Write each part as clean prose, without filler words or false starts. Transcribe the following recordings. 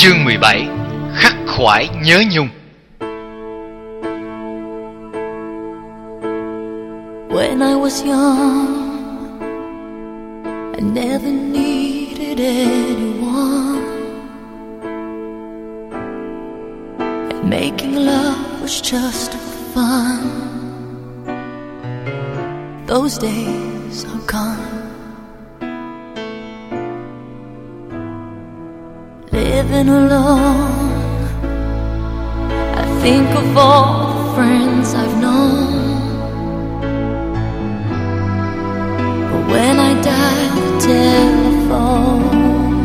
Chương 17. Khắc khoải nhớ nhung. When I was young, I never needed anyone, and making love was just fun. Those days are gone. Living alone, I think of all the friends I've known. But when I dial the telephone,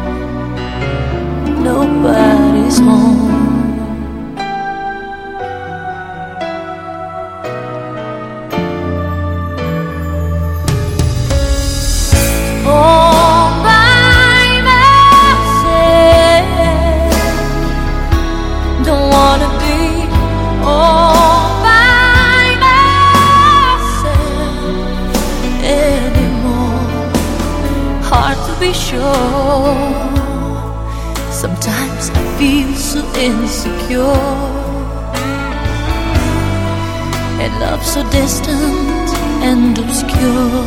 nobody's home. Sometimes I feel so insecure, and love so distant and obscure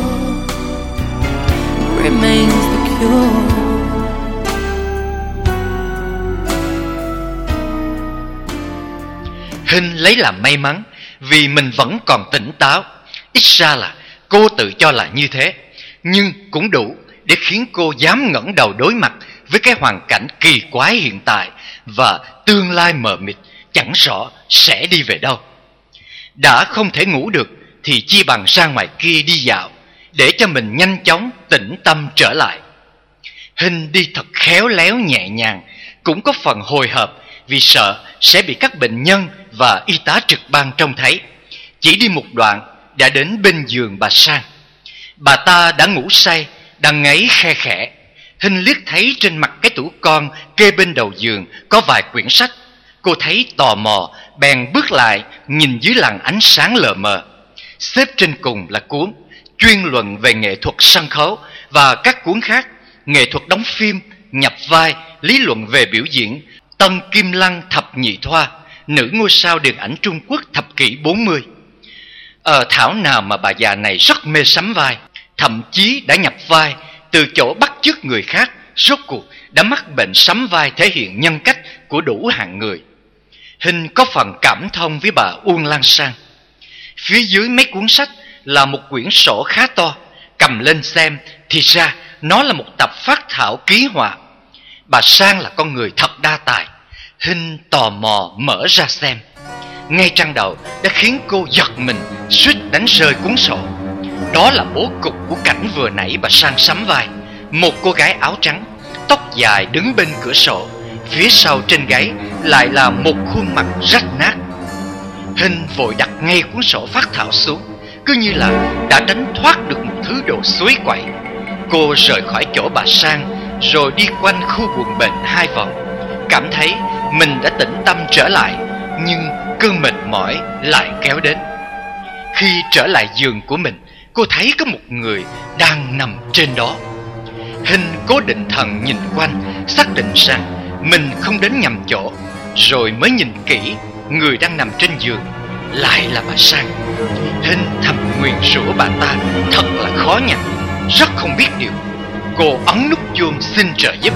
remains the cure. Hinh lấy làm may mắn vì mình vẫn còn tỉnh táo. Ít ra là cô tự cho là như thế, nhưng cũng đủ để khiến cô dám ngẩng đầu đối mặt với cái hoàn cảnh kỳ quái hiện tại và tương lai mờ mịt chẳng rõ sẽ đi về đâu. Đã không thể ngủ được thì chi bằng ra ngoài kia đi dạo để cho mình nhanh chóng tĩnh tâm trở lại. Hinh đi thật khéo léo nhẹ nhàng, cũng có phần hồi hộp vì sợ sẽ bị các bệnh nhân và y tá trực ban trông thấy. Chỉ đi một đoạn đã đến bên giường bà Sang. Bà ta đã ngủ say, đang ngáy khe khẽ. Hinh liếc thấy trên mặt cái tủ con kê bên đầu giường có vài quyển sách. Cô thấy tò mò, bèn bước lại nhìn dưới làn ánh sáng lờ mờ. Xếp trên cùng là cuốn chuyên luận về nghệ thuật sân khấu và các cuốn khác: nghệ thuật đóng phim, nhập vai, lý luận về biểu diễn, Tân Kim Lăng thập nhị thoa, nữ ngôi sao điện ảnh Trung Quốc thập kỷ 40. Thảo nào mà bà già này rất mê sắm vai, thậm chí đã nhập vai, từ chỗ bắt chước người khác, rốt cuộc đã mắc bệnh sắm vai thể hiện nhân cách của đủ hạng người. Hinh có phần cảm thông với bà Uông Lan Sang. Phía dưới mấy cuốn sách là một quyển sổ khá to. Cầm lên xem thì ra nó là một tập phác thảo ký họa. Bà Sang là con người thật đa tài. Hinh tò mò mở ra xem. Ngay trang đầu đã khiến cô giật mình, suýt đánh rơi cuốn sổ. Đó là bố cục của cảnh vừa nãy bà Sang sắm vai. Một cô gái áo trắng, tóc dài đứng bên cửa sổ. Phía sau trên gáy lại là một khuôn mặt rách nát. Hinh vội đặt ngay cuốn sổ phác thảo xuống, cứ như là đã tránh thoát được một thứ đồ suối quậy. Cô rời khỏi chỗ bà Sang, rồi đi quanh khu buồng bệnh 2 vòng. Cảm thấy mình đã tĩnh tâm trở lại, nhưng cơn mệt mỏi lại kéo đến. Khi trở lại giường của mình, cô thấy có một người đang nằm trên đó. Hinh cố định thần nhìn quanh, xác định rằng mình không đến nhầm chỗ, rồi mới nhìn kỹ, người đang nằm trên giường lại là bà Sang. Hinh thầm nguyền rủa bà ta thật là khó nhằn, rất không biết điều. Cô ấn nút chuông xin trợ giúp.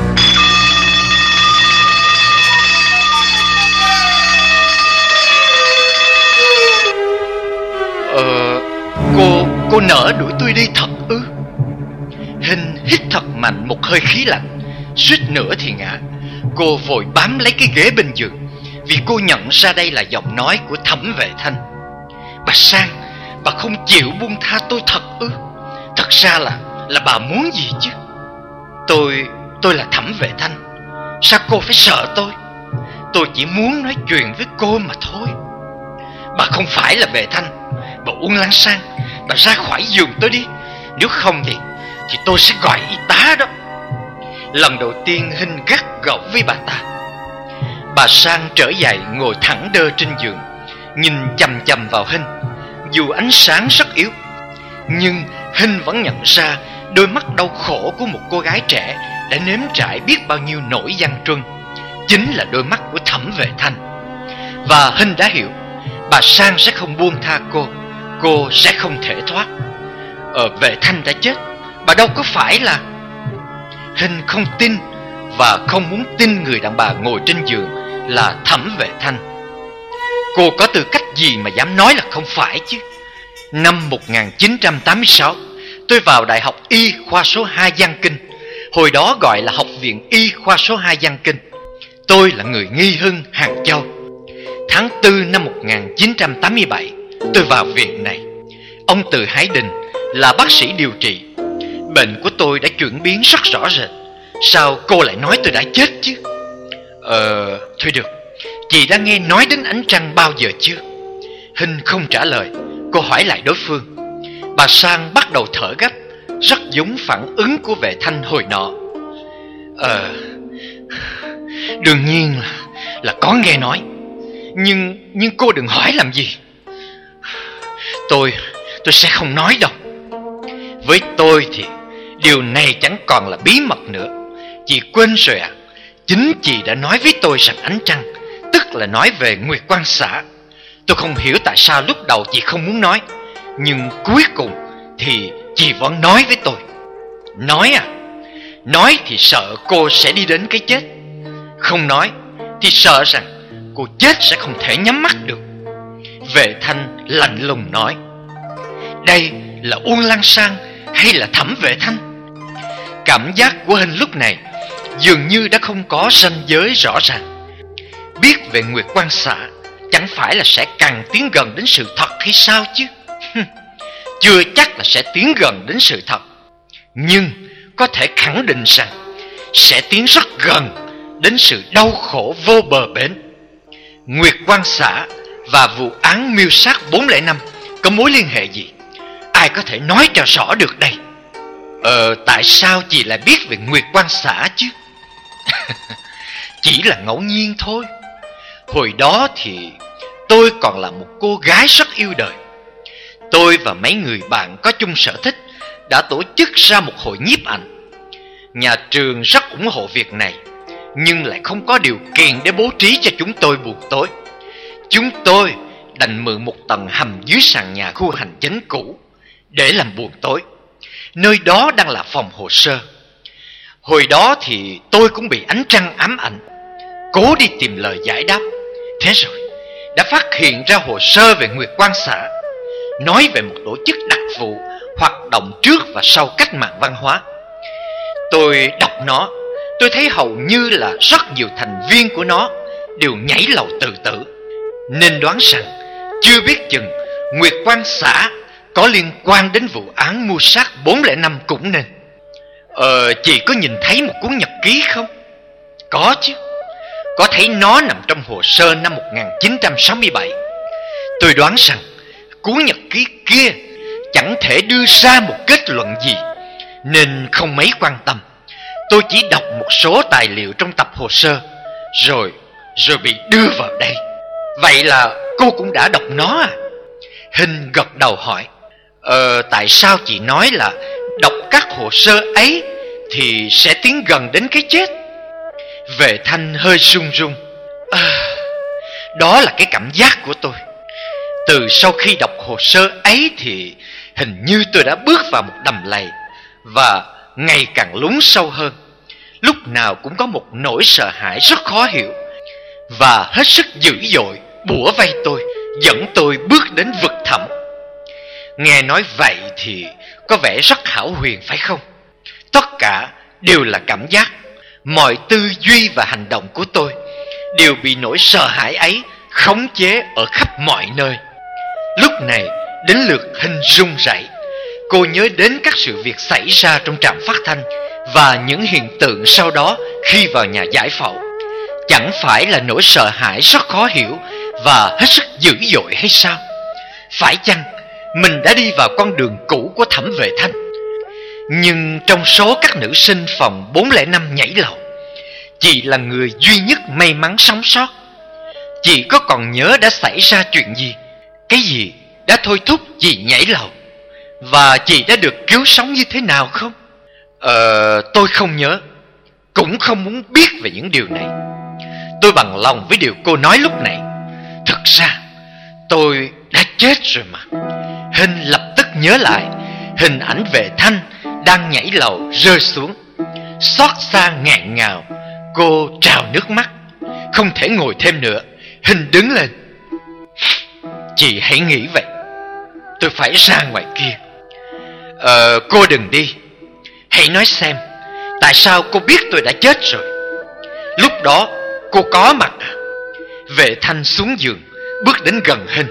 Cô nỡ đuổi tôi đi thật ư? Hinh hít thật mạnh một hơi khí lạnh, suýt nữa thì ngã. Cô vội bám lấy cái ghế bên giường, vì cô nhận ra đây là giọng nói của Thẩm Vệ Thanh. Bà Sang, bà không chịu buông tha tôi thật ư? Thật ra là bà muốn gì chứ? Tôi là Thẩm Vệ Thanh. Sao cô phải sợ tôi? Tôi chỉ muốn nói chuyện với cô mà thôi. Bà không phải là Vệ Thanh. Bà Uông Lan Sang, bà ra khỏi giường tôi đi. Nếu không thì tôi sẽ gọi y tá đó. Lần đầu tiên Hinh gắt gỏng với bà ta. Bà Sang trở dậy ngồi thẳng đơ trên giường, nhìn chằm chằm vào Hinh. Dù ánh sáng rất yếu, nhưng Hinh vẫn nhận ra đôi mắt đau khổ của một cô gái trẻ đã nếm trải biết bao nhiêu nỗi gian truân. chính là đôi mắt của Thẩm Vệ Thanh. Và Hinh đã hiểu, bà Sang sẽ không buông tha cô sẽ không thể thoát. Vệ Thanh đã chết, bà đâu có phải là... Hinh không tin và không muốn tin người đàn bà ngồi trên giường là Thẩm Vệ Thanh. Cô có tư cách gì mà dám nói là không phải chứ? Năm 1986, tôi vào Đại học Y khoa số 2 Giang Kinh. Hồi đó gọi là Học viện Y khoa số 2 Giang Kinh. Tôi là người Nghi Hưng, Hàng Châu. Tháng 4 năm 1987, tôi vào viện này. Ông Từ Hải Đình là bác sĩ điều trị. Bệnh của tôi đã chuyển biến rất rõ rệt. Sao cô lại nói tôi đã chết chứ? Thôi được, chị đã nghe nói đến ánh trăng bao giờ chưa? Hinh không trả lời. Cô hỏi lại đối phương. Bà Sang bắt đầu thở gấp, rất giống phản ứng của Vệ Thanh hồi nọ. Đương nhiên là có nghe nói. Nhưng cô đừng hỏi làm gì. Tôi sẽ không nói đâu. Với tôi thì điều này chẳng còn là bí mật nữa. Chị quên rồi à? Chính chị đã nói với tôi rằng ánh trăng, tức là nói về Nguyệt Quang xã. Tôi không hiểu tại sao lúc đầu chị không muốn nói, nhưng cuối cùng thì chị vẫn nói với tôi. Nói à? Nói thì sợ cô sẽ đi đến cái chết. Không nói thì sợ rằng cô chết sẽ không thể nhắm mắt được. Vệ Thanh lạnh lùng nói. Đây là Uông Lan Sang hay là Thẩm Vệ Thanh? Cảm giác của Hinh lúc này dường như đã không có ranh giới rõ ràng. Biết về Nguyệt Quang xã chẳng phải là sẽ càng tiến gần đến sự thật hay sao chứ? Chưa chắc là sẽ tiến gần đến sự thật, nhưng có thể khẳng định rằng sẽ tiến rất gần đến sự đau khổ vô bờ bến. Nguyệt Quang xã và vụ án mưu sát 405 có mối liên hệ gì? Ai có thể nói cho rõ được đây? Tại sao chị lại biết về Nguyệt Quang xã chứ? Chỉ là ngẫu nhiên thôi. Hồi đó thì tôi còn là một cô gái rất yêu đời. Tôi và mấy người bạn có chung sở thích đã tổ chức ra một hội nhiếp ảnh. Nhà trường rất ủng hộ việc này, nhưng lại không có điều kiện để bố trí cho chúng tôi buổi tối. Chúng tôi đành mượn một tầng hầm dưới sàn nhà khu hành chính cũ để làm buồng tối. Nơi đó đang là phòng hồ sơ. Hồi đó thì tôi cũng bị ánh trăng ám ảnh, cố đi tìm lời giải đáp. Thế rồi đã phát hiện ra hồ sơ về Nguyệt Quang xã, nói về một tổ chức đặc vụ hoạt động trước và sau cách mạng văn hóa. Tôi đọc nó, tôi thấy hầu như là rất nhiều thành viên của nó đều nhảy lầu tự tử, nên đoán rằng chưa biết chừng Nguyệt Quang xã có liên quan đến vụ án mưu sát 405 cũng nên. Chị có nhìn thấy một cuốn nhật ký không? Có chứ. Có thấy nó nằm trong hồ sơ năm 1967. Tôi đoán rằng cuốn nhật ký kia chẳng thể đưa ra một kết luận gì, nên không mấy quan tâm. Tôi chỉ đọc một số tài liệu trong tập hồ sơ Rồi bị đưa vào đây. Vậy là cô cũng đã đọc nó à? Hinh gật đầu hỏi. Tại sao chị nói là đọc các hồ sơ ấy thì sẽ tiến gần đến cái chết? Vệ Thanh hơi run run. Đó là cái cảm giác của tôi. Từ sau khi đọc hồ sơ ấy thì hình như tôi đã bước vào một đầm lầy, và ngày càng lún sâu hơn. Lúc nào cũng có một nỗi sợ hãi rất khó hiểu và hết sức dữ dội bủa vây tôi, dẫn tôi bước đến vực thẳm. Nghe nói vậy thì có vẻ rất hão huyền phải không? Tất cả đều là cảm giác. Mọi tư duy và hành động của tôi đều bị nỗi sợ hãi ấy khống chế ở khắp mọi nơi. Lúc này đến lượt Hinh run rẩy. Cô nhớ đến các sự việc xảy ra trong trạm phát thanh và những hiện tượng sau đó khi vào nhà giải phẫu. Chẳng phải là nỗi sợ hãi rất khó hiểu và hết sức dữ dội hay sao? Phải chăng mình đã đi vào con đường cũ của Thẩm Vệ Thanh? Nhưng trong số các nữ sinh phòng 405 nhảy lầu, chị là người duy nhất may mắn sống sót. Chị có còn nhớ đã xảy ra chuyện gì? Cái gì đã thôi thúc chị nhảy lầu? Và chị đã được cứu sống như thế nào không? Tôi không nhớ, cũng không muốn biết về những điều này. Tôi bằng lòng với điều cô nói lúc nãy. Thực ra tôi đã chết rồi mà. Hinh lập tức nhớ lại hình ảnh Vệ Thanh đang nhảy lầu rơi xuống. Xót xa ngạn ngào, cô trào nước mắt. Không thể ngồi thêm nữa, Hinh đứng lên. Chị hãy nghĩ vậy, tôi phải ra ngoài kia. Cô đừng đi. Hãy nói xem, tại sao cô biết tôi đã chết rồi? Lúc đó cô có mặt à? Vệ Thanh xuống giường, bước đến gần Hinh.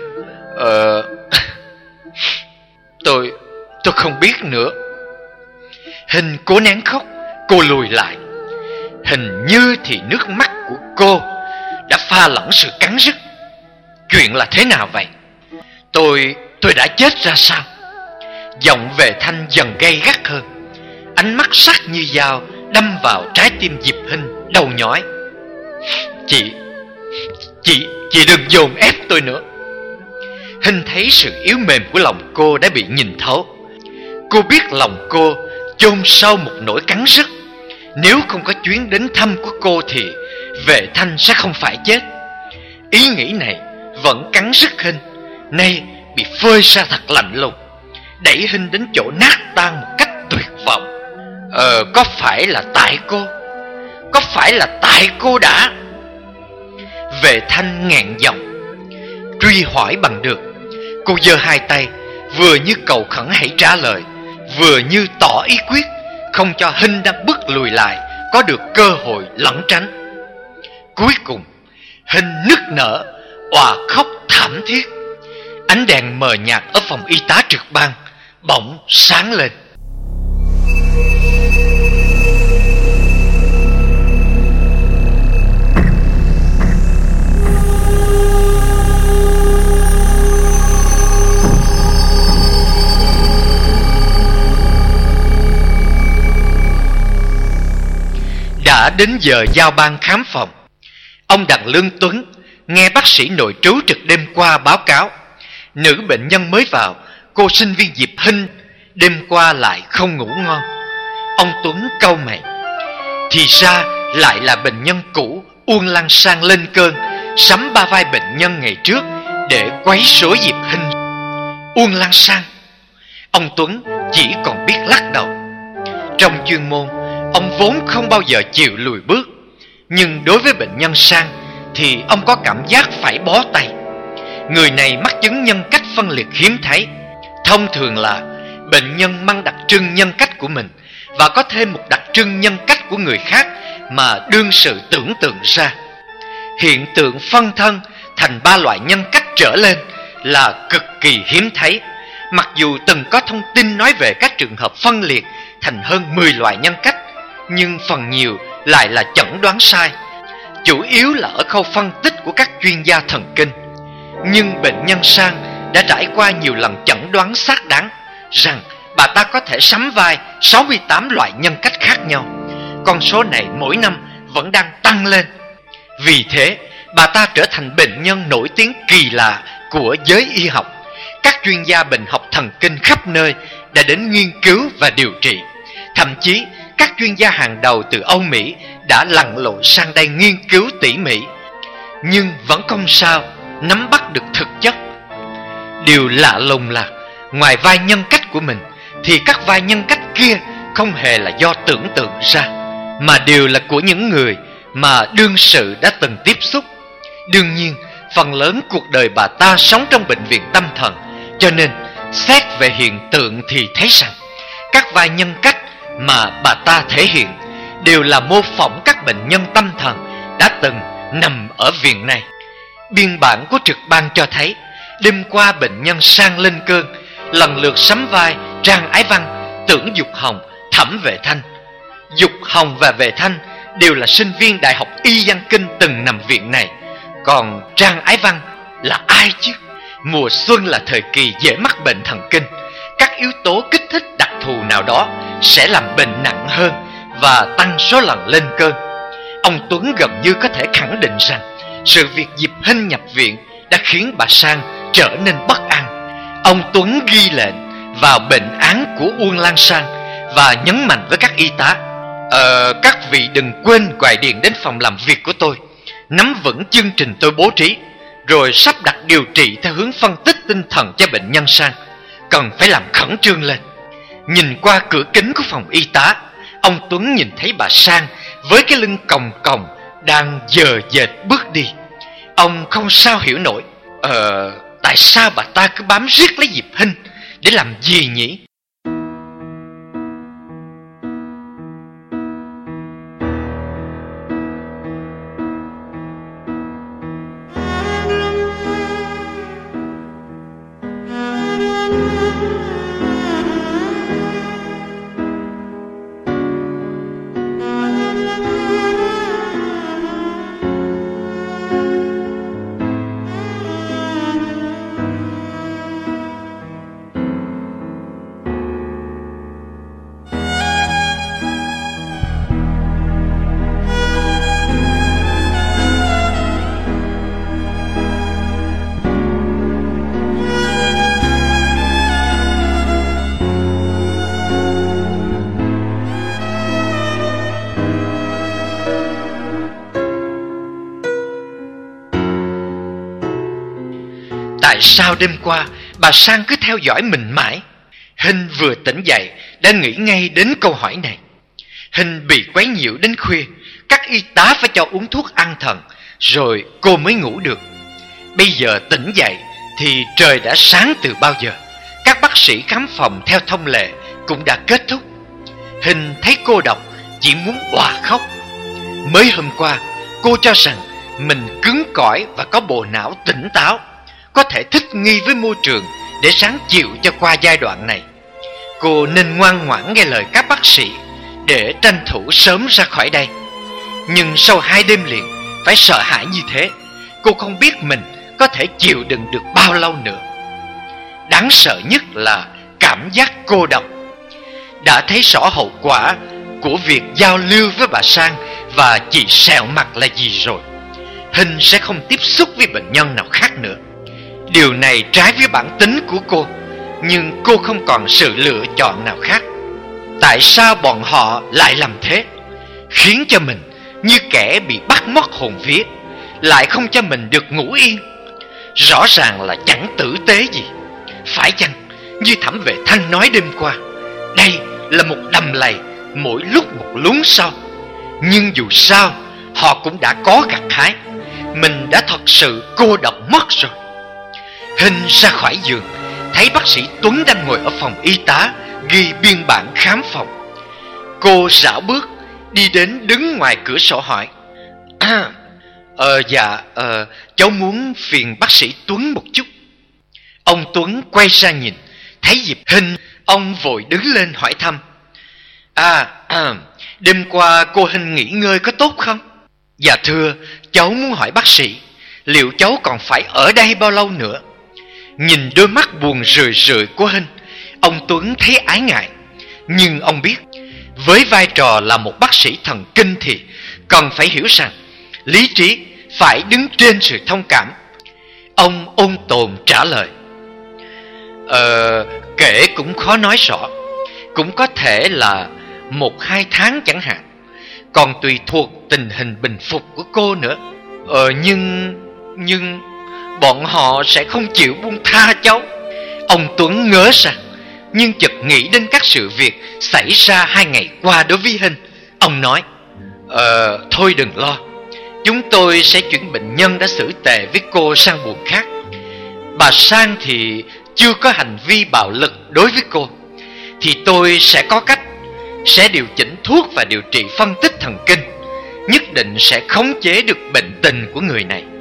Tôi không biết nữa. Hinh cố nén khóc. Cô lùi lại. Hình như thì nước mắt của cô đã pha lẫn sự cắn rứt. Chuyện là thế nào vậy? Tôi đã chết ra sao? Giọng Vệ Thanh dần gay gắt hơn. Ánh mắt sắc như dao đâm vào trái tim Diệp Hinh đau nhói. Chị đừng dồn ép tôi nữa. Hinh thấy sự yếu mềm của lòng cô đã bị nhìn thấu. Cô biết lòng cô chôn sâu một nỗi cắn rứt. Nếu không có chuyến đến thăm của cô thì Vệ Thanh sẽ không phải chết. Ý nghĩ này vẫn cắn rứt Hinh, nay bị phơi ra thật lạnh lùng, đẩy Hinh đến chỗ nát tan một cách tuyệt vọng. Có phải là tại cô? Có phải là tại cô đã? Vệ Thanh ngạn giọng truy hỏi bằng được. Cô giơ hai tay, vừa như cầu khẩn hãy trả lời, vừa như tỏ ý quyết không cho Hinh đang bước lùi lại có được cơ hội lẩn tránh. Cuối cùng Hinh nức nở, òa khóc thảm thiết. Ánh đèn mờ nhạt ở phòng y tá trực ban bỗng sáng lên. Đã đến giờ giao ban khám phòng. Ông Đặng Lương Tuấn nghe bác sĩ nội trú trực đêm qua báo cáo nữ bệnh nhân mới vào, cô sinh viên Diệp Hinh, đêm qua lại không ngủ ngon. Ông Tuấn cau mày. Thì ra lại là bệnh nhân cũ Uông Lan Sang lên cơn, sắm ba vai bệnh nhân ngày trước để quấy rối Diệp Hinh. Uông Lan Sang? Ông Tuấn chỉ còn biết lắc đầu. Trong chuyên môn, ông vốn không bao giờ chịu lùi bước, nhưng đối với bệnh nhân Sang thì ông có cảm giác phải bó tay. Người này mắc chứng nhân cách phân liệt hiếm thấy. Thông thường là bệnh nhân mang đặc trưng nhân cách của mình và có thêm một đặc trưng nhân cách của người khác mà đương sự tưởng tượng ra. Hiện tượng phân thân thành ba loại nhân cách trở lên là cực kỳ hiếm thấy. Mặc dù từng có thông tin nói về các trường hợp phân liệt thành hơn 10 loại nhân cách, nhưng phần nhiều lại là chẩn đoán sai, chủ yếu là ở khâu phân tích của các chuyên gia thần kinh. Nhưng bệnh nhân Sang đã trải qua nhiều lần chẩn đoán xác đáng rằng bà ta có thể sắm vai 68 loại nhân cách khác nhau. Con số này mỗi năm vẫn đang tăng lên. Vì thế, bà ta trở thành bệnh nhân nổi tiếng kỳ lạ của giới y học. Các chuyên gia bệnh học thần kinh khắp nơi đã đến nghiên cứu và điều trị. Thậm chí, các chuyên gia hàng đầu từ Âu Mỹ đã lặn lội sang đây nghiên cứu tỉ mỉ, nhưng vẫn không sao nắm bắt được thực chất. Điều lạ lùng là ngoài vai nhân cách của mình thì các vai nhân cách kia không hề là do tưởng tượng ra, mà đều là của những người mà đương sự đã từng tiếp xúc. Đương nhiên, phần lớn cuộc đời bà ta sống trong bệnh viện tâm thần, cho nên xét về hiện tượng thì thấy rằng các vai nhân cách mà bà ta thể hiện đều là mô phỏng các bệnh nhân tâm thần đã từng nằm ở viện này. Biên bản của trực ban cho thấy đêm qua bệnh nhân Sang lên cơn lần lượt sắm vai Trang Ái Văn, Tưởng Dục Hồng, Thẩm Vệ Thanh. Dục Hồng và Vệ Thanh đều là sinh viên Đại học Y Văn Kinh từng nằm viện này. Còn Trang Ái Văn là ai chứ? Mùa xuân là thời kỳ dễ mắc bệnh thần kinh. Các yếu tố kích thích đặc thù nào đó sẽ làm bệnh nặng hơn và tăng số lần lên cơn. Ông Tuấn gần như có thể khẳng định rằng sự việc Diệp Hinh nhập viện đã khiến bà Sang trở nên bất an. Ông Tuấn ghi lệnh vào bệnh án của Uông Lan Sang và nhấn mạnh với các y tá: các vị đừng quên gọi điện đến phòng làm việc của tôi nắm vững chương trình tôi bố trí, rồi sắp đặt điều trị theo hướng phân tích tinh thần cho bệnh nhân Sang, cần phải làm khẩn trương lên. Nhìn qua cửa kính của phòng y tá, ông Tuấn nhìn thấy bà Sang với cái lưng còng còng đang dờ dệt bước đi. Ông không sao hiểu nổi, tại sao bà ta cứ bám riết lấy Diệp Hinh để làm gì nhỉ? Tại sao đêm qua bà Sang cứ theo dõi mình mãi? Hinh vừa tỉnh dậy đã nghĩ ngay đến câu hỏi này. Hinh bị quấy nhiễu đến khuya, các y tá phải cho uống thuốc an thần, rồi cô mới ngủ được. Bây giờ tỉnh dậy thì trời đã sáng từ bao giờ. Các bác sĩ khám phòng theo thông lệ cũng đã kết thúc. Hinh thấy cô độc, chỉ muốn òa khóc. Mới hôm qua cô cho rằng mình cứng cỏi và có bộ não tỉnh táo, có thể thích nghi với môi trường để ráng chịu cho qua giai đoạn này. Cô nên ngoan ngoãn nghe lời các bác sĩ để tranh thủ sớm ra khỏi đây. Nhưng sau 2 đêm liền phải sợ hãi như thế, cô không biết mình có thể chịu đựng được bao lâu nữa. Đáng sợ nhất là cảm giác cô độc. Đã thấy rõ hậu quả của việc giao lưu với bà Sang và chị sẹo mặt là gì rồi. Hinh sẽ không tiếp xúc với bệnh nhân nào khác nữa. Điều này trái với bản tính của cô, nhưng cô không còn sự lựa chọn nào khác. Tại sao bọn họ lại làm thế, khiến cho mình như kẻ bị bắt mất hồn vía, lại không cho mình được ngủ yên? Rõ ràng là chẳng tử tế gì. Phải chăng như Thẩm Vệ Thanh nói đêm qua, đây là một đầm lầy mỗi lúc một lún sâu? Nhưng dù sao họ cũng đã có gặt hái. Mình đã thật sự cô độc mất rồi. Hinh ra khỏi giường, thấy bác sĩ Tuấn đang ngồi ở phòng y tá ghi biên bản khám phòng. Cô rảo bước đi đến đứng ngoài cửa sổ hỏi: cháu muốn phiền bác sĩ Tuấn một chút. Ông Tuấn quay ra nhìn, thấy Diệp Hinh, ông vội đứng lên hỏi thăm: đêm qua cô Hinh nghỉ ngơi có tốt không? Dạ thưa, cháu muốn hỏi bác sĩ, liệu cháu còn phải ở đây bao lâu nữa? Nhìn đôi mắt buồn rười rượi của Hinh, ông Tuấn thấy ái ngại. Nhưng ông biết, với vai trò là một bác sĩ thần kinh thì cần phải hiểu rằng lý trí phải đứng trên sự thông cảm. Ông ôn tồn trả lời: kể cũng khó nói rõ, cũng có thể là 1-2 tháng chẳng hạn, còn tùy thuộc tình hình bình phục của cô nữa. Nhưng bọn họ sẽ không chịu buông tha cháu. Ông Tuấn ngớ ra, nhưng chợt nghĩ đến các sự việc xảy ra 2 ngày qua đối với Hinh. Ông nói: thôi đừng lo, chúng tôi sẽ chuyển bệnh nhân đã xử tệ với cô sang buồng khác. Bà Sang thì chưa có hành vi bạo lực đối với cô, thì tôi sẽ có cách, sẽ điều chỉnh thuốc và điều trị phân tích thần kinh, nhất định sẽ khống chế được bệnh tình của người này.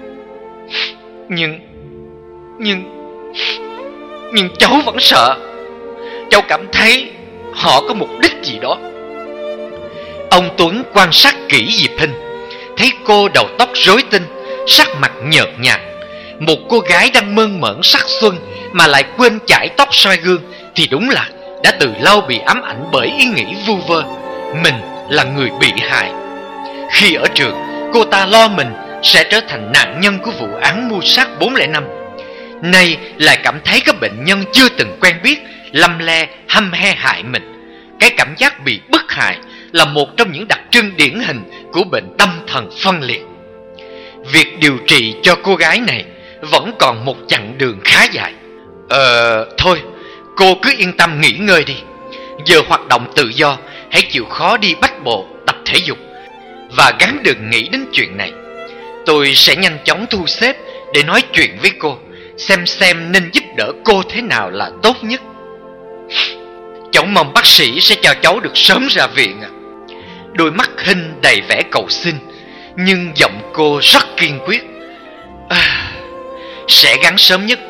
Nhưng cháu vẫn sợ. Cháu cảm thấy họ có mục đích gì đó. Ông Tuấn quan sát kỹ Diệp Hinh, thấy cô đầu tóc rối tinh, sắc mặt nhợt nhạt. Một cô gái đang mơn mởn sắc xuân mà lại quên chải tóc soi gương thì đúng là đã từ lâu bị ám ảnh bởi ý nghĩ vu vơ mình là người bị hại. Khi ở trường, cô ta lo mình sẽ trở thành nạn nhân của vụ án mưu sát 405. Nay lại cảm thấy các bệnh nhân chưa từng quen biết lăm le hăm he hại mình. Cái cảm giác bị bức hại là một trong những đặc trưng điển hình của bệnh tâm thần phân liệt. việc điều trị cho cô gái này vẫn còn một chặng đường khá dài. Thôi, cô cứ yên tâm nghỉ ngơi đi. Giờ hoạt động tự do, hãy chịu khó đi bách bộ, tập thể dục, và gắng đừng nghĩ đến chuyện này. Tôi sẽ nhanh chóng thu xếp để nói chuyện với cô, xem nên giúp đỡ cô thế nào là tốt nhất. Cháu mong bác sĩ sẽ cho cháu được sớm ra viện ạ. Đôi mắt Hinh đầy vẻ cầu xin, nhưng giọng cô rất kiên quyết. Sẽ gắng sớm nhất.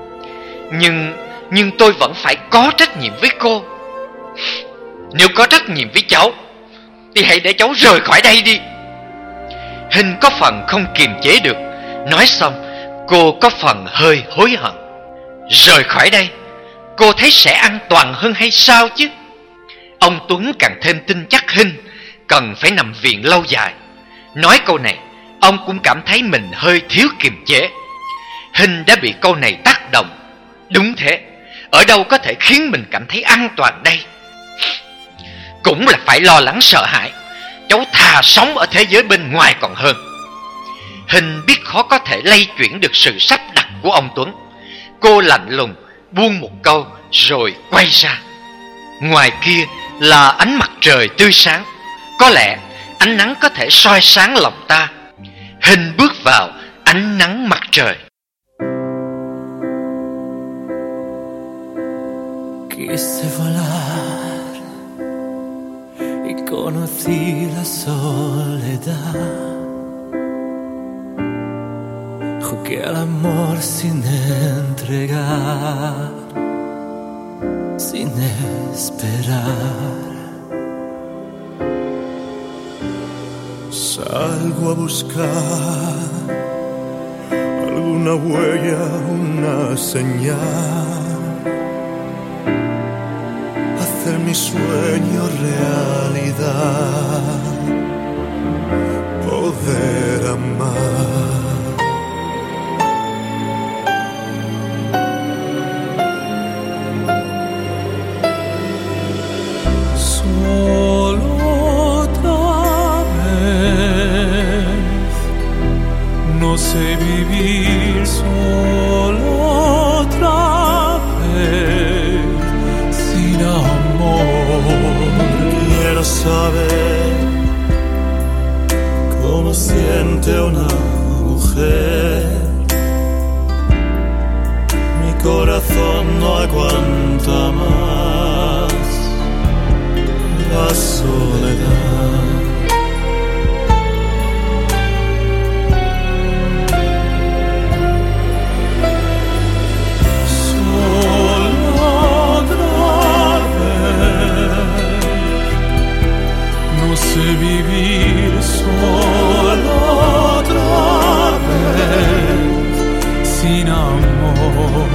Nhưng tôi vẫn phải có trách nhiệm với cô. Nếu có trách nhiệm với cháu thì hãy để cháu rời khỏi đây đi. Hinh có phần không kiềm chế được. Nói xong, cô có phần hơi hối hận. Rời khỏi đây? Cô thấy sẽ an toàn hơn hay sao chứ? Ông Tuấn càng thêm tin chắc Hinh cần phải nằm viện lâu dài. Nói câu này, ông cũng cảm thấy mình hơi thiếu kiềm chế. Hinh đã bị câu này tác động. Đúng thế, ở đâu có thể khiến mình cảm thấy an toàn đây? Cũng là phải lo lắng sợ hãi. Cháu thà sống ở thế giới bên ngoài còn hơn. Hinh biết khó có thể lay chuyển được sự sắp đặt của ông Tuấn. Cô lạnh lùng buông một câu rồi quay ra. Ngoài kia là ánh mặt trời tươi sáng. Có lẽ ánh nắng có thể soi sáng lòng ta. Hinh bước vào ánh nắng mặt trời. Quise volar y conocí la soledad. Jugué al amor sin entregar, sin esperar. Salgo a buscar alguna huella, una señal, hacer mi sueño realidad, poder amar. No sé vivir solo otra vez sin amor. Quiero saber cómo siente una mujer. Mi corazón no aguanta más la soledad. No sé vivir solo otra vez sin amor.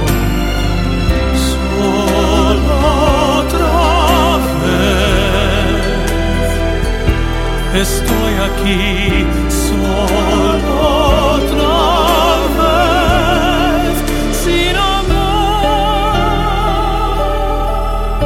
Solo otra vez estoy aquí. Solo otra vez sin amor.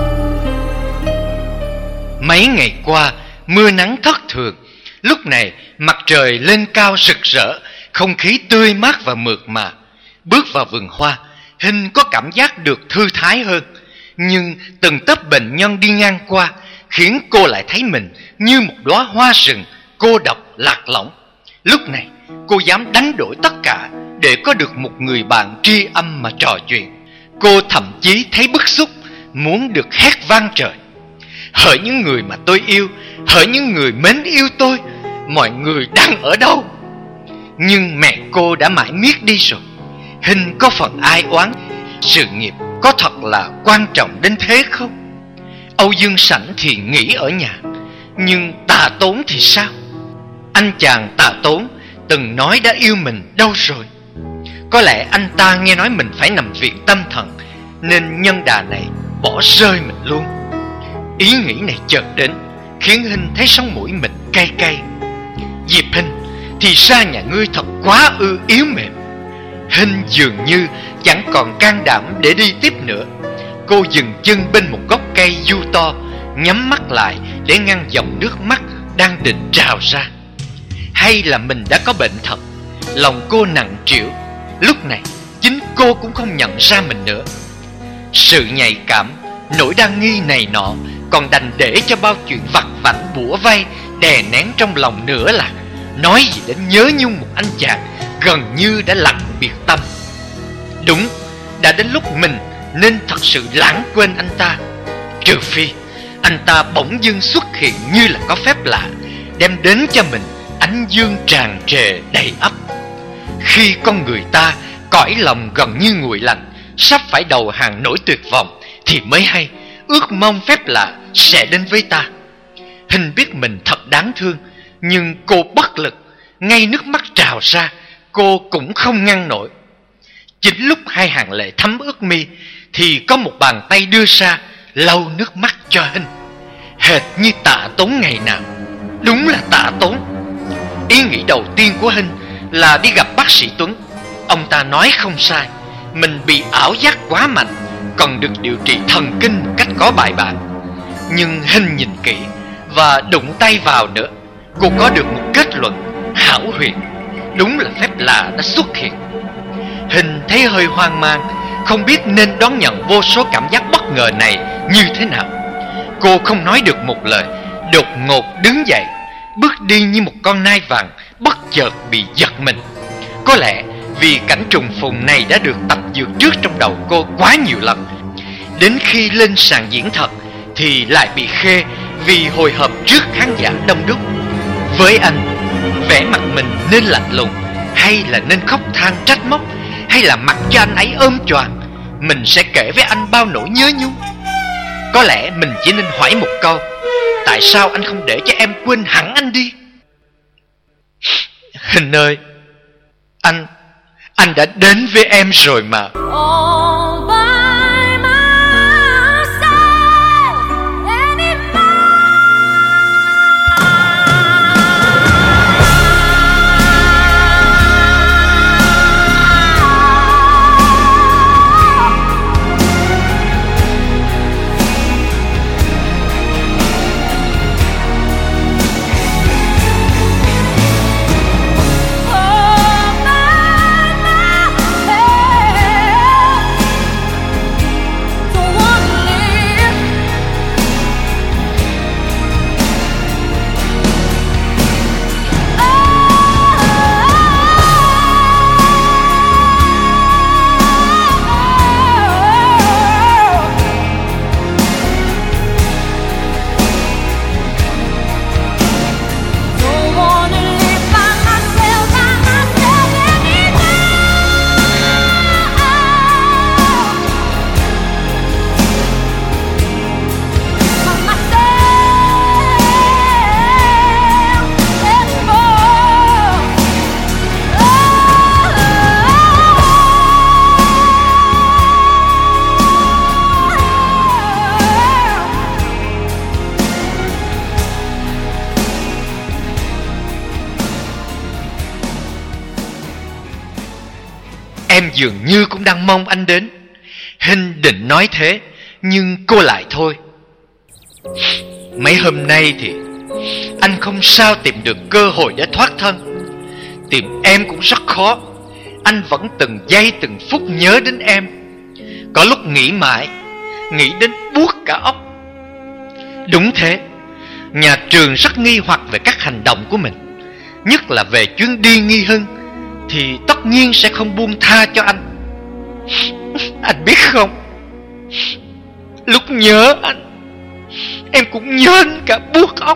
Mấy ngày qua mưa nắng thất thường. Lúc này mặt trời lên cao rực rỡ, không khí tươi mát và mượt mà. Bước vào vườn hoa, Hinh có cảm giác được thư thái hơn. Nhưng từng tớp bệnh nhân đi ngang qua khiến cô lại thấy mình như một đóa hoa rừng cô độc lạc lõng. Lúc này cô dám đánh đổi tất cả để có được một người bạn tri âm mà trò chuyện. Cô thậm chí thấy bức xúc, muốn được hét vang trời: hỡi những người mà tôi yêu, hỡi những người mến yêu tôi, mọi người đang ở đâu? Nhưng mẹ cô đã mãi miết đi rồi. Hinh có phần ai oán. Sự nghiệp có thật là quan trọng đến thế không? Âu Dương Sảnh thì nghỉ ở nhà, nhưng Tạ Tốn thì sao? Anh chàng Tạ Tốn từng nói đã yêu mình đâu rồi? Có lẽ anh ta nghe nói mình phải nằm viện tâm thần, nên nhân đà này bỏ rơi mình luôn. Ý nghĩ này chợt đến khiến Hinh thấy sống mũi mình cay cay. Diệp Hinh, thì ra nhà ngươi thật quá yếu mềm. Hinh dường như chẳng còn can đảm để đi tiếp nữa. Cô dừng chân bên một gốc cây du to, nhắm mắt lại để ngăn dòng nước mắt đang định trào ra. Hay là mình đã có bệnh thật? Lòng cô nặng trĩu. Lúc này chính cô cũng không nhận ra mình nữa. Sự nhạy cảm, nỗi đa nghi này nọ còn đành để cho bao chuyện vặt vãnh bủa vây đè nén trong lòng nữa là nói gì đến nhớ nhung một anh chàng gần như đã lặng biệt tâm. Đúng, đã đến lúc mình nên thật sự lãng quên anh ta. Trừ phi anh ta bỗng dưng xuất hiện như là có phép lạ, đem đến cho mình ánh dương tràn trề đầy ắp. Khi con người ta cõi lòng gần như nguội lạnh, sắp phải đầu hàng nỗi tuyệt vọng, thì mới hay ước mong phép lạ sẽ đến với ta. Hình biết mình thật đáng thương, nhưng cô bất lực, ngay nước mắt trào ra cô cũng không ngăn nổi. Chính lúc hai hàng lệ thấm ướt mi thì có một bàn tay đưa ra lau nước mắt cho Hinh, hệt như Tạ Tốn ngày nào. Đúng là Tạ Tốn. Ý nghĩ đầu tiên của Hinh là đi gặp bác sĩ Tuấn. Ông ta nói không sai, mình bị ảo giác quá mạnh, cần được điều trị thần kinh một cách có bài bản. Nhưng Hinh nhìn kỹ và đụng tay vào nữa, cô có được một kết luận hão huyền. Đúng là phép lạ đã xuất hiện. Hinh thấy hơi hoang mang, không biết nên đón nhận vô số cảm giác bất ngờ này như thế nào. Cô không nói được một lời, đột ngột đứng dậy, bước đi như một con nai vàng, bất chợt bị giật mình. Có lẽ vì cảnh trùng phùng này đã được tập dượt trước trong đầu cô quá nhiều lần. Đến khi lên sàn diễn thật thì lại bị khê vì hồi hộp trước khán giả đông đúc. Với anh, vẻ mặt mình nên lạnh lùng, hay là nên khóc than trách móc, hay là mặc cho anh ấy ôm choàng? Mình sẽ kể với anh bao nỗi nhớ nhung. Có lẽ mình chỉ nên hỏi một câu: tại sao anh không để cho em quên hẳn anh đi? Hình ơi, anh đã đến với em rồi mà. Em dường như cũng đang mong anh đến. Hinh định nói thế, nhưng cô lại thôi. Mấy hôm nay thì anh không sao tìm được cơ hội để thoát thân. Tìm em cũng rất khó. Anh vẫn từng giây từng phút nhớ đến em. Có lúc nghĩ mãi, nghĩ đến buốt cả óc. Đúng thế, nhà trường rất nghi hoặc về các hành động của mình, nhất là về chuyến đi nghi hưng, thì tất nhiên sẽ không buông tha cho anh. Anh biết không, lúc nhớ anh, em cũng nhớ anh cả buốt óc.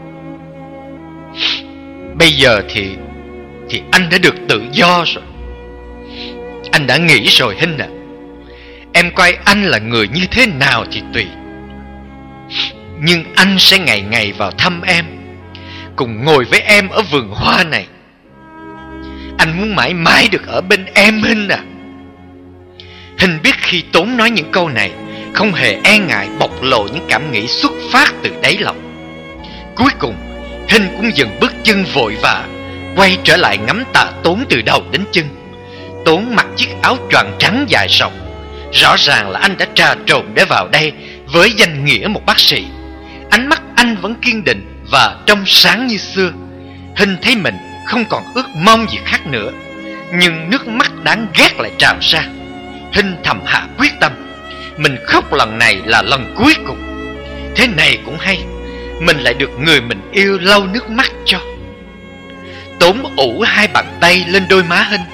Bây giờ thì anh đã được tự do rồi. Anh đã nghĩ rồi Hinh à. Em coi anh là người như thế nào thì tùy, nhưng anh sẽ ngày ngày vào thăm em, cùng ngồi với em ở vườn hoa này. Anh muốn mãi mãi được ở bên em Hinh à. Hinh biết khi Tốn nói những câu này không hề e ngại bộc lộ những cảm nghĩ xuất phát từ đáy lòng. Cuối cùng Hinh cũng dừng bước chân vội vã, quay trở lại ngắm Tạ Tốn từ đầu đến chân. Tốn mặc chiếc áo choàng trắng dài rộng. Rõ ràng là anh đã trà trộn để vào đây với danh nghĩa một bác sĩ. Ánh mắt anh vẫn kiên định và trong sáng như xưa. Hinh thấy mình không còn ước mong gì khác nữa. Nhưng nước mắt đáng ghét lại trào ra. Hinh thầm hạ quyết tâm, mình khóc lần này là lần cuối cùng. Thế này cũng hay, mình lại được người mình yêu lau nước mắt cho. Tốn ủ hai bàn tay lên đôi má Hinh.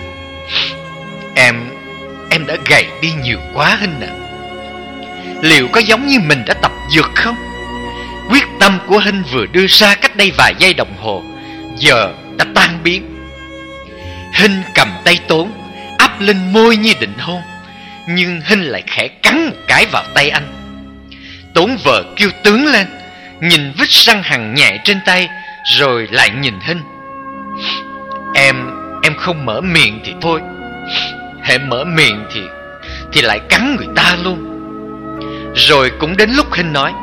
Em đã gầy đi nhiều quá Hinh ạ. Liệu có giống như mình đã tập dược không? Quyết tâm của Hinh vừa đưa ra cách đây vài giây đồng hồ giờ đã tan biến. Hinh cầm tay Tốn, áp lên môi như định hôn, nhưng Hinh lại khẽ cắn một cái vào tay anh. Tốn vợ kêu tướng lên, nhìn vết răng hằn nhẹ trên tay, rồi lại nhìn Hinh. Em không mở miệng thì thôi, hễ mở miệng thì lại cắn người ta luôn. Rồi cũng đến lúc Hinh nói: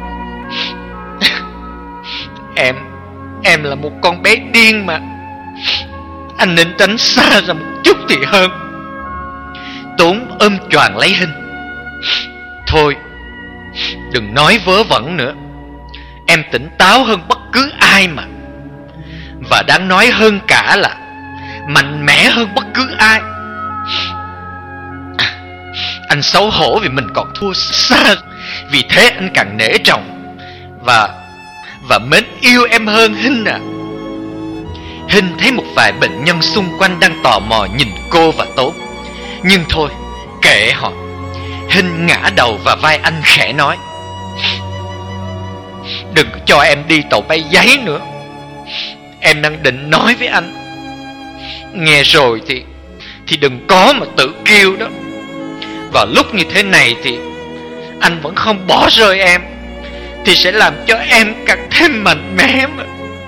Em là một con bé điên mà, anh nên tránh xa ra một chút thì hơn. Tốn ôm choàng lấy Hinh. Thôi, đừng nói vớ vẩn nữa. Em tỉnh táo hơn bất cứ ai mà. Và đáng nói hơn cả là mạnh mẽ hơn bất cứ ai. Anh xấu hổ vì mình còn thua xa. Vì thế anh càng nể trọng và mến yêu em hơn Hinh à. Hinh thấy một vài bệnh nhân xung quanh đang tò mò nhìn cô và Tốn. Nhưng thôi, kệ họ. Hinh ngã đầu vào vai anh khẽ nói: đừng cho em đi tàu bay giấy nữa. Em đang định nói với anh, nghe rồi thì đừng có mà tự kêu đó. Vào lúc như thế này thì anh vẫn không bỏ rơi em, thì sẽ làm cho em càng thêm mạnh mẽ mà.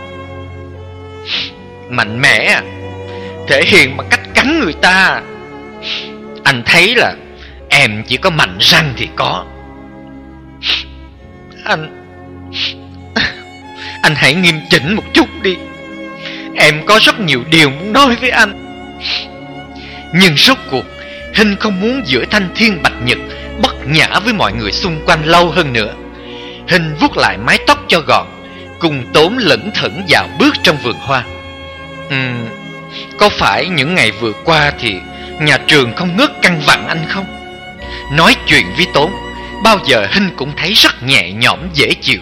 Mạnh mẽ à? Thể hiện bằng cách cắn người ta. Anh thấy là em chỉ có mạnh răng thì có. Anh hãy nghiêm chỉnh một chút đi. Em có rất nhiều điều muốn nói với anh. Nhưng rốt cuộc Hinh không muốn giữa thanh thiên bạch nhật bất nhã với mọi người xung quanh lâu hơn nữa. Hinh vuốt lại mái tóc cho gọn, cùng Tốn lững thững dạo bước trong vườn hoa. Có phải những ngày vừa qua thì nhà trường không ngớt căng vặn anh không? Nói chuyện với Tốn, bao giờ Hinh cũng thấy rất nhẹ nhõm dễ chịu.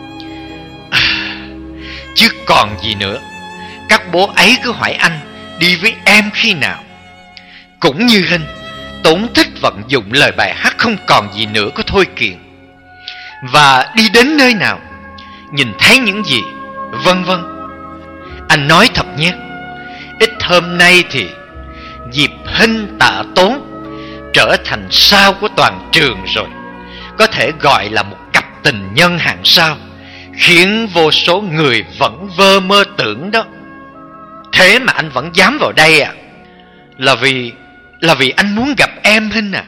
Chứ còn gì nữa. Các bố ấy cứ hỏi anh đi với em khi nào. Cũng như Hinh, Tốn thích vận dụng lời bài hát không còn gì nữa của Thôi Kiền. Và đi đến nơi nào, nhìn thấy những gì, vân vân. Anh nói thật nhé, ít hôm nay thì Diệp Hinh Tạ Tốn trở thành sao của toàn trường rồi. Có thể gọi là một cặp tình nhân hạng sao, khiến vô số người vẫn vơ mơ tưởng đó. Thế mà anh vẫn dám vào đây à? Là vì anh muốn gặp em Hinh à?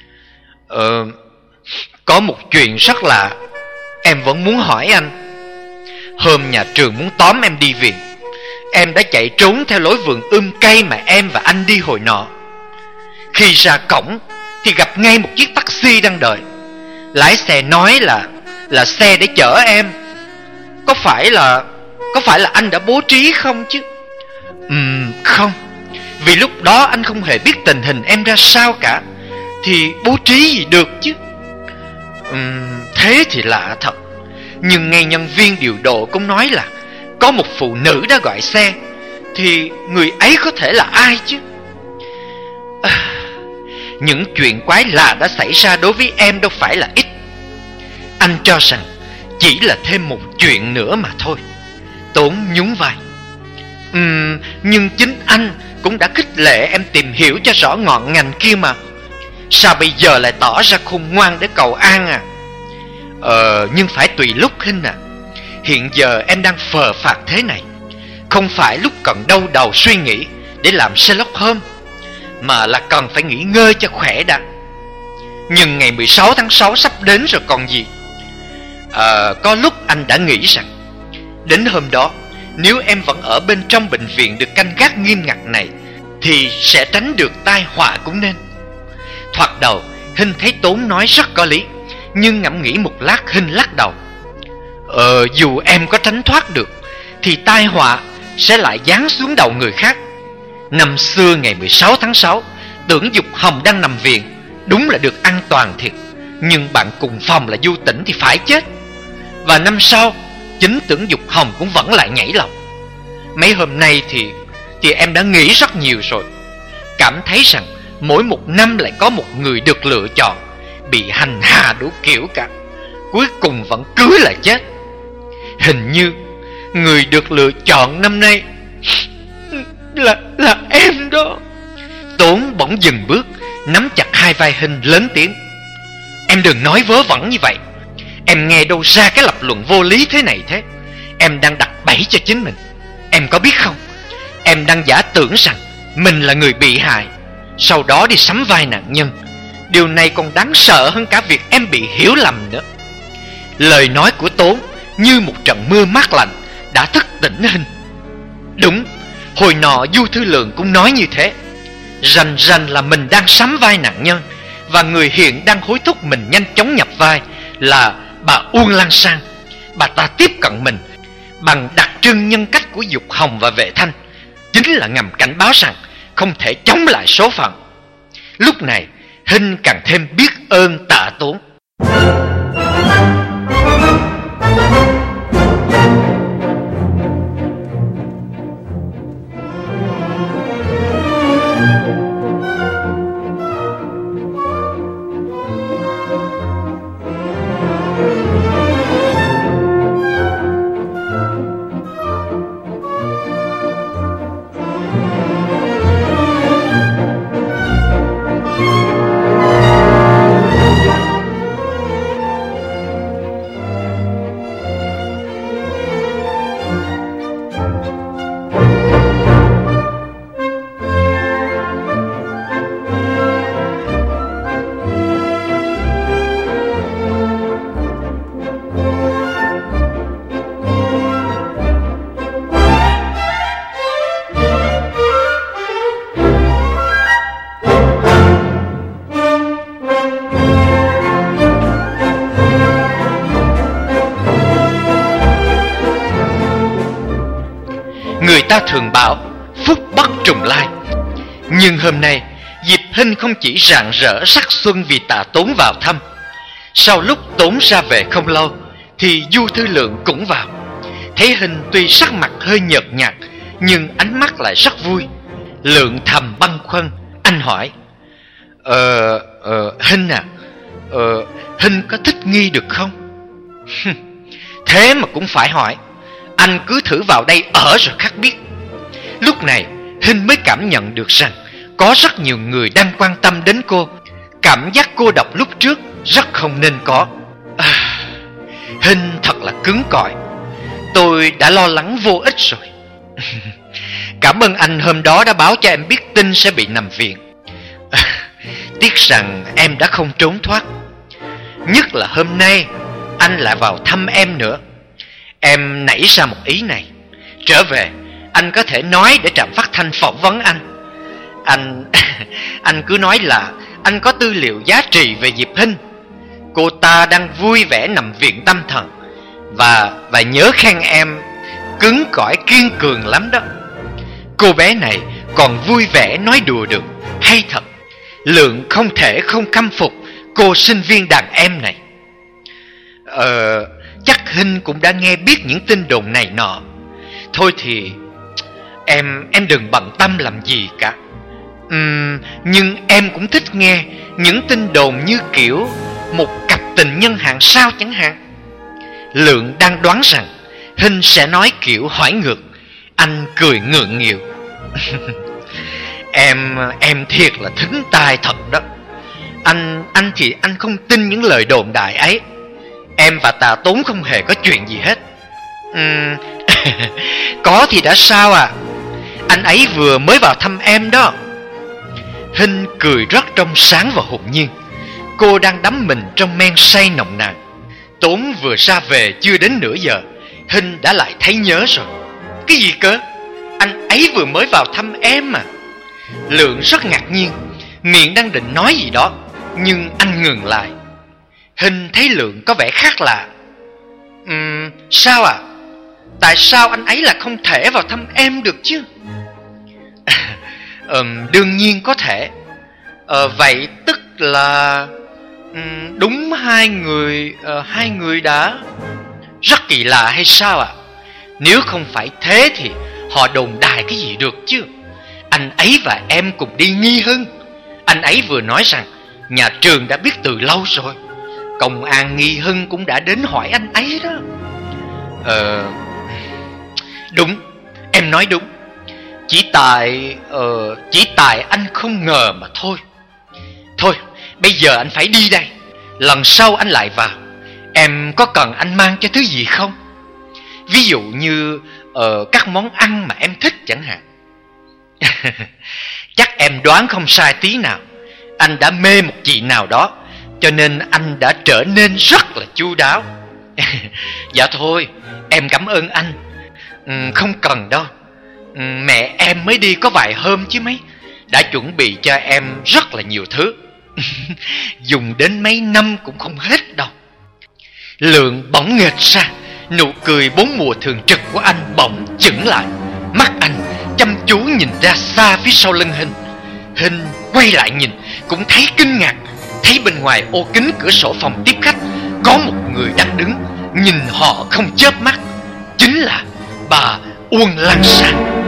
Có một chuyện rất lạ em vẫn muốn hỏi anh. Hôm nhà trường muốn tóm em đi viện, em đã chạy trốn theo lối vườn cây mà em và anh đi hồi nọ. Khi ra cổng thì gặp ngay một chiếc taxi đang đợi. Lái xe nói là xe để chở em. Có phải là anh đã bố trí không chứ? Không. Vì lúc đó anh không hề biết tình hình em ra sao cả, thì bố trí gì được chứ? Thế thì lạ thật. Nhưng ngay nhân viên điều độ cũng nói là có một phụ nữ đã gọi xe, thì người ấy có thể là ai chứ? Những chuyện quái lạ đã xảy ra đối với em đâu phải là ít. Anh cho rằng chỉ là thêm một chuyện nữa mà thôi. Tốn nhún vai. Nhưng chính anh cũng đã khích lệ em tìm hiểu cho rõ ngọn ngành kia mà. Sao bây giờ lại tỏ ra khôn ngoan để cầu an à? Nhưng phải tùy lúc Hinh à. Hiện giờ em đang phờ phạc thế này, không phải lúc cần đau đầu suy nghĩ để làm Sherlock Holmes, mà là cần phải nghỉ ngơi cho khỏe đã. Nhưng ngày 16 tháng 6 sắp đến rồi còn gì. Có lúc anh đã nghĩ rằng đến hôm đó, nếu em vẫn ở bên trong bệnh viện được canh gác nghiêm ngặt này, thì sẽ tránh được tai họa cũng nên. Thoạt đầu Hinh thấy Tốn nói rất có lý, nhưng ngẫm nghĩ một lát Hinh lắc đầu. Dù em có tránh thoát được, thì tai họa sẽ lại giáng xuống đầu người khác. Năm xưa ngày 16 tháng 6, tưởng Dục Hồng đang nằm viện, đúng là được an toàn thiệt. Nhưng bạn cùng phòng là Du Tĩnh thì phải chết. Và năm sau, chính tưởng Dục Hồng cũng vẫn lại nhảy lầu. Mấy hôm nay thì em đã nghĩ rất nhiều rồi. Cảm thấy rằng mỗi một năm lại có một người được lựa chọn, bị hành hạ đủ kiểu cả, cuối cùng vẫn cưới lại chết. Hình như người được lựa chọn năm nay là em đó. Tốn bỗng dừng bước, nắm chặt hai vai Hinh lớn tiếng: Em đừng nói vớ vẩn như vậy. Em nghe đâu ra cái lập luận vô lý thế này thế. Em đang đặt bẫy cho chính mình. Em có biết không, em đang giả tưởng rằng mình là người bị hại, sau đó đi sắm vai nạn nhân. Điều này còn đáng sợ hơn cả việc em bị hiểu lầm nữa. Lời nói của Tốn như một trận mưa mát lạnh đã thức tỉnh Hinh. Đúng, hồi nọ Du Thư Lượng cũng nói như thế. Rành rành là mình đang sắm vai nạn nhân, và người hiện đang hối thúc mình nhanh chóng nhập vai là bà Uông Lan Sang. Bà ta tiếp cận mình bằng đặc trưng nhân cách của Dục Hồng và Vệ Thanh, chính là ngầm cảnh báo rằng không thể chống lại số phận. Lúc này Hinh càng thêm biết ơn tạ Tốn. Người ta thường bảo phúc bất trùng lai. Nhưng hôm nay Diệp Hinh không chỉ rạng rỡ sắc xuân vì tạ Tốn vào thăm. Sau lúc Tốn ra về không lâu thì Du Thư Lượng cũng vào. Thấy Hinh tuy sắc mặt hơi nhợt nhạt, nhưng ánh mắt lại rất vui. Lượng thầm băn khoăn, anh hỏi: Hinh à, Hinh có thích nghi được không? Thế mà cũng phải hỏi. Anh cứ thử vào đây ở rồi khắc biết. Lúc này Hinh mới cảm nhận được rằng có rất nhiều người đang quan tâm đến cô. Cảm giác cô độc lúc trước rất không nên có. Hinh thật là cứng cỏi. Tôi đã lo lắng vô ích rồi. Cảm ơn anh hôm đó đã báo cho em biết tin sẽ bị nằm viện. Tiếc rằng em đã không trốn thoát. Nhất là hôm nay anh lại vào thăm em nữa. Em nảy ra một ý này. Trở về anh có thể nói để Trạm Phát Thanh phỏng vấn anh. Anh cứ nói là anh có tư liệu giá trị về Diệp Hinh. Cô ta đang vui vẻ nằm viện tâm thần. Và nhớ khen em cứng cỏi kiên cường lắm đó. Cô bé này còn vui vẻ nói đùa được. Hay thật. Lượng không thể không khâm phục cô sinh viên đàn em này. Chắc Hinh cũng đã nghe biết những tin đồn này nọ. Thôi thì em đừng bận tâm làm gì cả. Nhưng em cũng thích nghe những tin đồn như kiểu một cặp tình nhân hạng sao chẳng hạn. Lượng đang đoán rằng Hinh sẽ nói kiểu hỏi ngược. Anh cười ngượng nghịu. Em thiệt là thính tai thật đó. Anh thì anh không tin những lời đồn đại ấy. Em và Tạ Tốn không hề có chuyện gì hết. Có thì đã sao à. Anh ấy vừa mới vào thăm em đó. Hinh cười rất trong sáng và hồn nhiên. Cô đang đắm mình trong men say nồng nàn. Tốn vừa ra về chưa đến nửa giờ, Hinh đã lại thấy nhớ rồi. Cái gì cơ? Anh ấy vừa mới vào thăm em à? Lượng rất ngạc nhiên, miệng đang định nói gì đó, nhưng anh ngừng lại. Hinh thấy Lượng có vẻ khác lạ. Sao à? Tại sao anh ấy lại không thể vào thăm em được chứ? Đương nhiên có thể. Vậy tức là đúng hai người đã... Rất kỳ lạ hay sao ạ? Nếu không phải thế thì họ đồn đại cái gì được chứ? Anh ấy và em cùng đi Nghi Hưng. Anh ấy vừa nói rằng nhà trường đã biết từ lâu rồi. Công an Nghi Hưng cũng đã đến hỏi anh ấy đó. Đúng, em nói đúng. Chỉ tại anh không ngờ mà thôi. Thôi, bây giờ anh phải đi đây. Lần sau anh lại vào. Em có cần anh mang cho thứ gì không? Ví dụ như các món ăn mà em thích chẳng hạn. Chắc em đoán không sai tí nào. Anh đã mê một chị nào đó, cho nên anh đã trở nên rất là chu đáo. Dạ thôi, em cảm ơn anh. Không cần đâu. Mẹ em mới đi có vài hôm chứ mấy. Đã chuẩn bị cho em rất là nhiều thứ. Dùng đến mấy năm cũng không hết đâu. Lượng bỗng nghệt ra. Nụ cười bốn mùa thường trực của anh bỗng chững lại. Mắt anh chăm chú nhìn ra xa phía sau lưng Hình. Hình quay lại nhìn cũng thấy kinh ngạc. Thấy bên ngoài ô kính cửa sổ phòng tiếp khách có một người đang đứng, nhìn họ không chớp mắt. Chính là bà Uông Lan Sang.